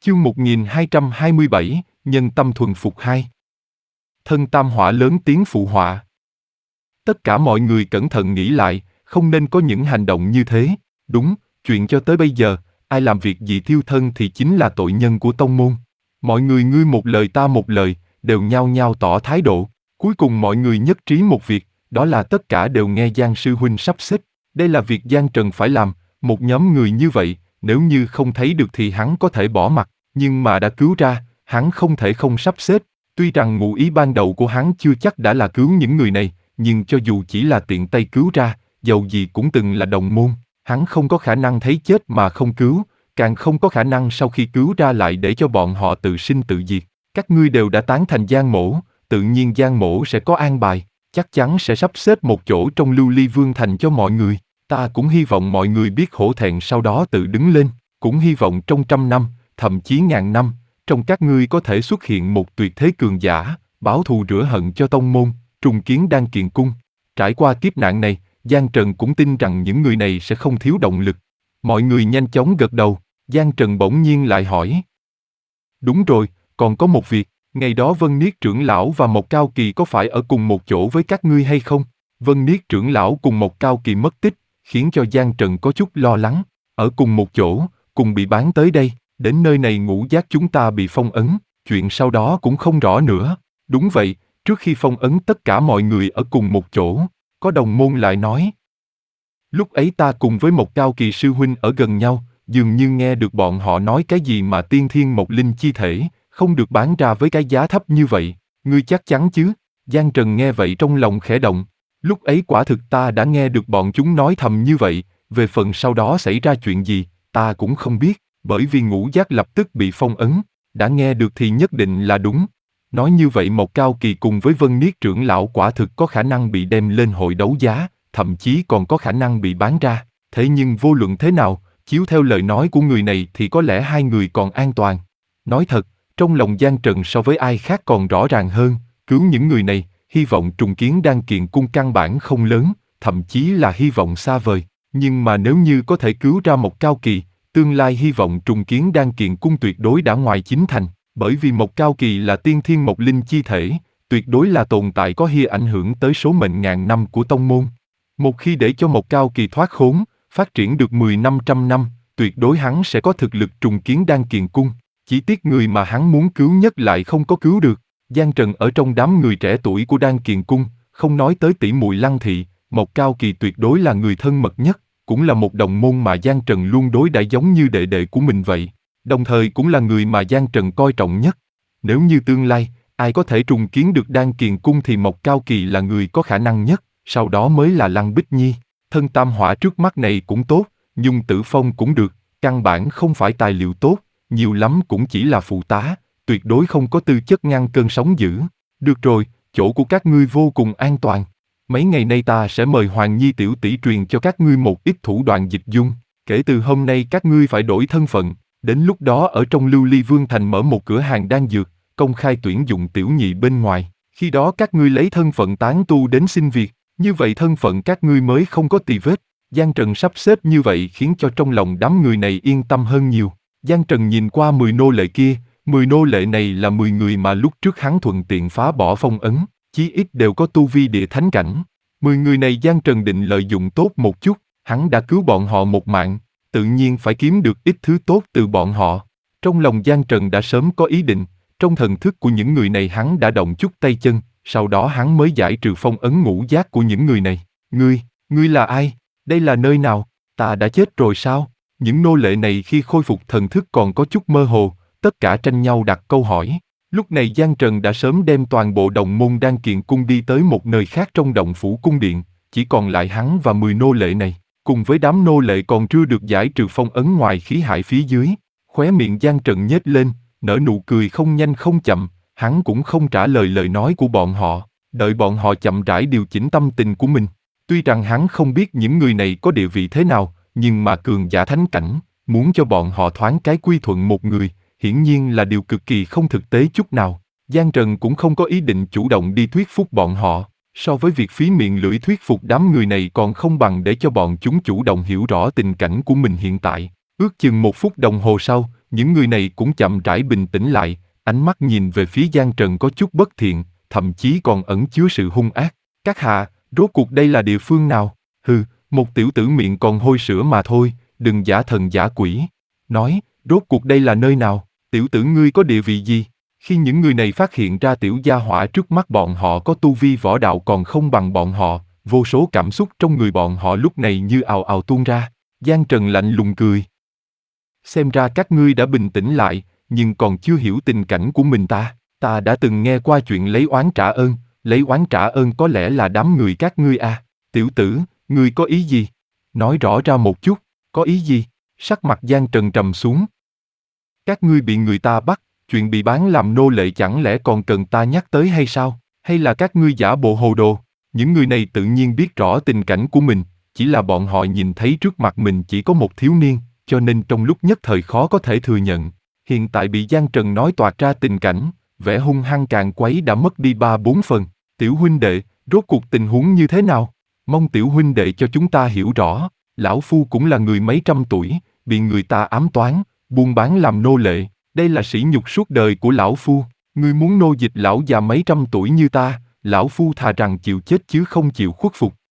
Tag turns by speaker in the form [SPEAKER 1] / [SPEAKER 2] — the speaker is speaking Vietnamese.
[SPEAKER 1] Chương 1227, Nhân tâm thuần phục 2. Thân tam hỏa lớn tiếng phụ họa. Tất cả mọi người cẩn thận nghĩ lại, không nên có những hành động như thế. Đúng, chuyện cho tới bây giờ, ai làm việc gì thiêu thân thì chính là tội nhân của tông môn. Mọi người ngươi một lời ta một lời, đều nhao nhao tỏ thái độ. Cuối cùng mọi người nhất trí một việc, đó là tất cả đều nghe Giang sư huynh sắp xếp. Đây là việc Giang Trần phải làm, một nhóm người như vậy, nếu như không thấy được thì hắn có thể bỏ mặc, nhưng mà đã cứu ra, hắn không thể không sắp xếp. Tuy rằng ngụ ý ban đầu của hắn chưa chắc đã là cứu những người này, nhưng cho dù chỉ là tiện tay cứu ra, dầu gì cũng từng là đồng môn, hắn không có khả năng thấy chết mà không cứu, càng không có khả năng sau khi cứu ra lại để cho bọn họ tự sinh tự diệt. Các ngươi đều đã tán thành Giang mỗ, tự nhiên Giang mỗ sẽ có an bài, chắc chắn sẽ sắp xếp một chỗ trong Lưu Ly Vương Thành cho mọi người. Ta cũng hy vọng mọi người biết hổ thẹn sau đó tự đứng lên, cũng hy vọng trong 100 năm, thậm chí 1000 năm, trong các ngươi có thể xuất hiện một tuyệt thế cường giả, báo thù rửa hận cho tông môn, trùng kiến Đan Kiền Cung. Trải qua kiếp nạn này, Giang Trần cũng tin rằng những người này sẽ không thiếu động lực. Mọi người nhanh chóng gật đầu, Giang Trần bỗng nhiên lại hỏi. Đúng rồi, còn có một việc, ngày đó Vân Niết trưởng lão và Mộc Cao Kỳ có phải ở cùng một chỗ với các ngươi hay không? Vân Niết trưởng lão cùng Mộc Cao Kỳ mất tích, khiến cho Giang Trần có chút lo lắng. Ở cùng một chỗ, cùng bị bán tới đây, đến nơi này ngũ giác chúng ta bị phong ấn, chuyện sau đó cũng không rõ nữa. Đúng vậy, trước khi phong ấn tất cả mọi người ở cùng một chỗ, có đồng môn lại nói. Lúc ấy ta cùng với Mộc Cao Kỳ sư huynh ở gần nhau, dường như nghe được bọn họ nói cái gì mà tiên thiên Mộc Linh chi thể, không được bán ra với cái giá thấp như vậy, ngươi chắc chắn chứ? Giang Trần nghe vậy trong lòng khẽ động. Lúc ấy quả thực ta đã nghe được bọn chúng nói thầm như vậy, về phần sau đó xảy ra chuyện gì, ta cũng không biết, bởi vì ngũ giác lập tức bị phong ấn, đã nghe được thì nhất định là đúng. Nói như vậy Mộc Cao Kỳ cùng với Vân Niết trưởng lão quả thực có khả năng bị đem lên hội đấu giá, thậm chí còn có khả năng bị bán ra, thế nhưng vô luận thế nào, chiếu theo lời nói của người này thì có lẽ hai người còn an toàn. Nói thật, trong lòng Giang Trần so với ai khác còn rõ ràng hơn, cứu những người này, hy vọng trùng kiến Đan Kiền Cung căn bản không lớn, thậm chí là hy vọng xa vời, nhưng mà nếu như có thể cứu ra Mộc Cao Kỳ, tương lai hy vọng trùng kiến Đan Kiền Cung tuyệt đối đã ngoài chín thành, bởi vì Mộc Cao Kỳ là tiên thiên Mộc Linh chi thể, tuyệt đối là tồn tại có hy ảnh hưởng tới số mệnh ngàn năm của tông môn. Một khi để cho Mộc Cao Kỳ thoát khốn, phát triển được 10-500 năm, tuyệt đối hắn sẽ có thực lực trùng kiến Đan Kiền Cung, chỉ tiếc người mà hắn muốn cứu nhất lại không có cứu được. Giang Trần ở trong đám người trẻ tuổi của Đan Kiền Cung, không nói tới tỷ muội Lăng Thị, Mộc Cao Kỳ tuyệt đối là người thân mật nhất, cũng là một đồng môn mà Giang Trần luôn đối đãi giống như đệ đệ của mình vậy, đồng thời cũng là người mà Giang Trần coi trọng nhất. Nếu như tương lai, ai có thể trùng kiến được Đan Kiền Cung thì Mộc Cao Kỳ là người có khả năng nhất, sau đó mới là Lăng Bích Nhi. Thân tam hỏa trước mắt này cũng tốt, Nhung Tử Phong cũng được, căn bản không phải tài liệu tốt, nhiều lắm cũng chỉ là phụ tá, tuyệt đối không có tư chất ngăn cơn sóng dữ. Được rồi, chỗ của các ngươi vô cùng an toàn. Mấy ngày nay ta sẽ mời Hoàng Nhi tiểu tỷ truyền cho các ngươi một ít thủ đoạn dịch dung. Kể từ hôm nay các ngươi phải đổi thân phận, đến lúc đó ở trong Lưu Ly Vương Thành mở một cửa hàng đan dược, công khai tuyển dụng tiểu nhị bên ngoài. Khi đó các ngươi lấy thân phận tán tu đến xin việc, như vậy thân phận các ngươi mới không có tì vết. Giang Trần sắp xếp như vậy khiến cho trong lòng đám người này yên tâm hơn nhiều. Giang Trần nhìn qua 10 nô lệ kia, 10 nô lệ này là 10 người mà lúc trước hắn thuận tiện phá bỏ phong ấn, chí ít đều có tu vi địa thánh cảnh. 10 người này Giang Trần định lợi dụng tốt một chút, hắn đã cứu bọn họ một mạng, tự nhiên phải kiếm được ít thứ tốt từ bọn họ. Trong lòng Giang Trần đã sớm có ý định, trong thần thức của những người này hắn đã động chút tay chân, sau đó hắn mới giải trừ phong ấn ngũ giác của những người này. Ngươi là ai? Đây là nơi nào? Ta đã chết rồi sao? Những nô lệ này khi khôi phục thần thức còn có chút mơ hồ, tất cả tranh nhau đặt câu hỏi. Lúc này Giang Trần đã sớm đem toàn bộ đồng môn Đan Kiền Cung đi tới một nơi khác trong động phủ cung điện, chỉ còn lại hắn và 10 nô lệ này, cùng với đám nô lệ còn chưa được giải trừ phong ấn ngoài khí hải phía dưới. Khóe miệng Giang Trần nhếch lên, nở nụ cười không nhanh không chậm, hắn cũng không trả lời lời nói của bọn họ, đợi bọn họ chậm rãi điều chỉnh tâm tình của mình. Tuy rằng hắn không biết những người này có địa vị thế nào, nhưng mà cường giả thánh cảnh, muốn cho bọn họ thoáng cái quy thuận một người, hiển nhiên là điều cực kỳ không thực tế chút nào. Giang Trần cũng không có ý định chủ động đi thuyết phục bọn họ, so với việc phí miệng lưỡi thuyết phục đám người này còn không bằng để cho bọn chúng chủ động hiểu rõ tình cảnh của mình hiện tại. Ước chừng 1 phút đồng hồ sau, Những người này cũng chậm rãi bình tĩnh lại, ánh mắt nhìn về phía Giang Trần có chút bất thiện, thậm chí còn ẩn chứa sự hung ác. Các hạ, rốt cuộc đây là địa phương nào? Hừ, một tiểu tử miệng còn hôi sữa mà thôi, đừng giả thần giả quỷ. Nói, rốt cuộc đây là nơi nào? Tiểu tử ngươi có địa vị gì? Khi những người này phát hiện ra tiểu gia hỏa trước mắt bọn họ có tu vi võ đạo còn không bằng bọn họ, vô số cảm xúc trong người bọn họ lúc này như ào ào tuôn ra. Giang Trần lạnh lùng cười. Xem ra các ngươi đã bình tĩnh lại, nhưng còn chưa hiểu tình cảnh của mình ta. Ta đã từng nghe qua chuyện lấy oán trả ơn, lấy oán trả ơn có lẽ là đám người các ngươi à. Tiểu tử, ngươi có ý gì? Nói rõ ra một chút, có ý gì? Sắc mặt Giang Trần trầm xuống. Các ngươi bị người ta bắt, chuyện bị bán làm nô lệ chẳng lẽ còn cần ta nhắc tới hay sao? Hay là các ngươi giả bộ hồ đồ? Những người này tự nhiên biết rõ tình cảnh của mình, chỉ là bọn họ nhìn thấy trước mặt mình chỉ có một thiếu niên, cho nên trong lúc nhất thời khó có thể thừa nhận. Hiện tại bị Giang Trần nói toạc ra tình cảnh, vẻ hung hăng càng quấy đã mất đi 3-4 phần. Tiểu huynh đệ, rốt cuộc tình huống như thế nào? Mong tiểu huynh đệ cho chúng ta hiểu rõ. Lão Phu cũng là người mấy trăm tuổi, bị người ta ám toán, buôn bán làm nô lệ. Đây là sỉ nhục suốt đời của lão Phu. Ngươi muốn nô dịch lão già mấy trăm tuổi như ta, lão Phu thà rằng chịu chết chứ không chịu khuất phục.